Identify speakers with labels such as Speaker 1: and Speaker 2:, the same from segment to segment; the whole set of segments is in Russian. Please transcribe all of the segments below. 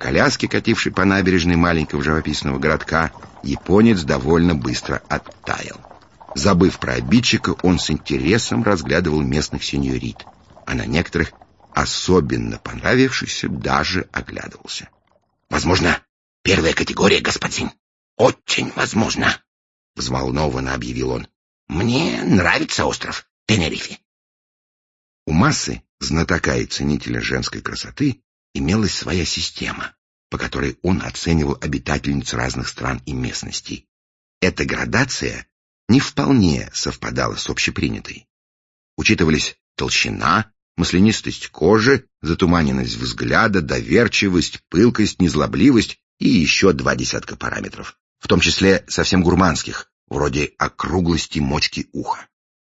Speaker 1: коляске, катившей по набережной маленького живописного городка, японец довольно быстро оттаял. Забыв про обидчика, он с интересом разглядывал местных сеньорит, а на некоторых, особенно понравившихся, даже оглядывался. «Возможно, первая категория, господин. Очень возможно», — взволнованно объявил он. «Мне нравится остров Тенерифе». У Массы, знатока и ценителя женской красоты, имелась своя система, по которой он оценивал обитательниц разных стран и местностей. Эта градация не вполне совпадала с общепринятой. Учитывались толщина, маслянистость кожи, затуманенность взгляда, доверчивость, пылкость, незлобливость и еще 20 параметров, в том числе совсем гурманских, вроде округлости мочки уха.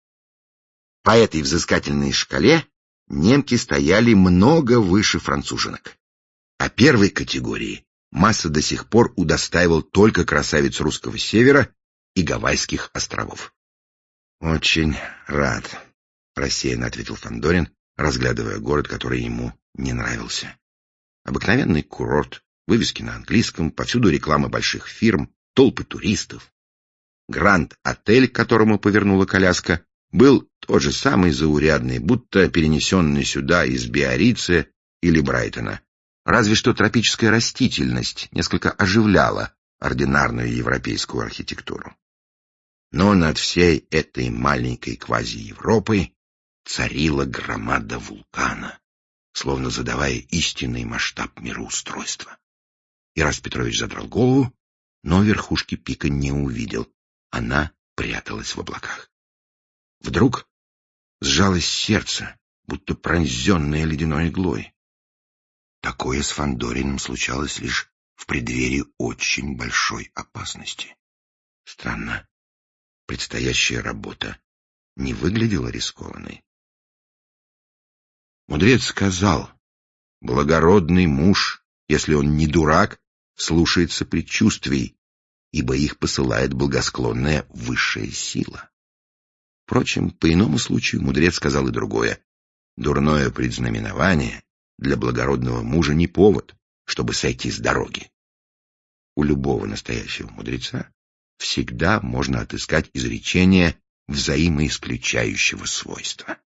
Speaker 1: По этой взыскательной шкале немки стояли много выше француженок. А первой категории Масса до сих пор удостаивал только красавиц русского севера и Гавайских островов. «Очень рад», — рассеянно ответил Фандорин, разглядывая город, который ему не нравился. Обыкновенный курорт, вывески на английском, повсюду реклама больших фирм, толпы туристов. Гранд-отель, к которому повернула коляска, был тот же самый заурядный, будто перенесенный сюда из Биаррица или Брайтона. Разве что тропическая растительность несколько оживляла ординарную европейскую архитектуру. Но над всей этой маленькой квази-Европой царила громада вулкана, словно задавая истинный масштаб мироустройства. Ирас Петрович задрал голову, но верхушки пика не увидел. Она пряталась в облаках. Вдруг сжалось сердце, будто пронзенное ледяной иглой. Такое с Фандориным случалось лишь в преддверии очень большой опасности. Странно, предстоящая работа не выглядела рискованной. Мудрец сказал: благородный муж, если он не дурак, слушается предчувствий, ибо их посылает благосклонная высшая сила. Впрочем, по иному случаю мудрец сказал и другое. Дурное предзнаменование для благородного мужа не повод, чтобы сойти с дороги. У любого настоящего мудреца всегда можно отыскать изречение взаимоисключающего свойства.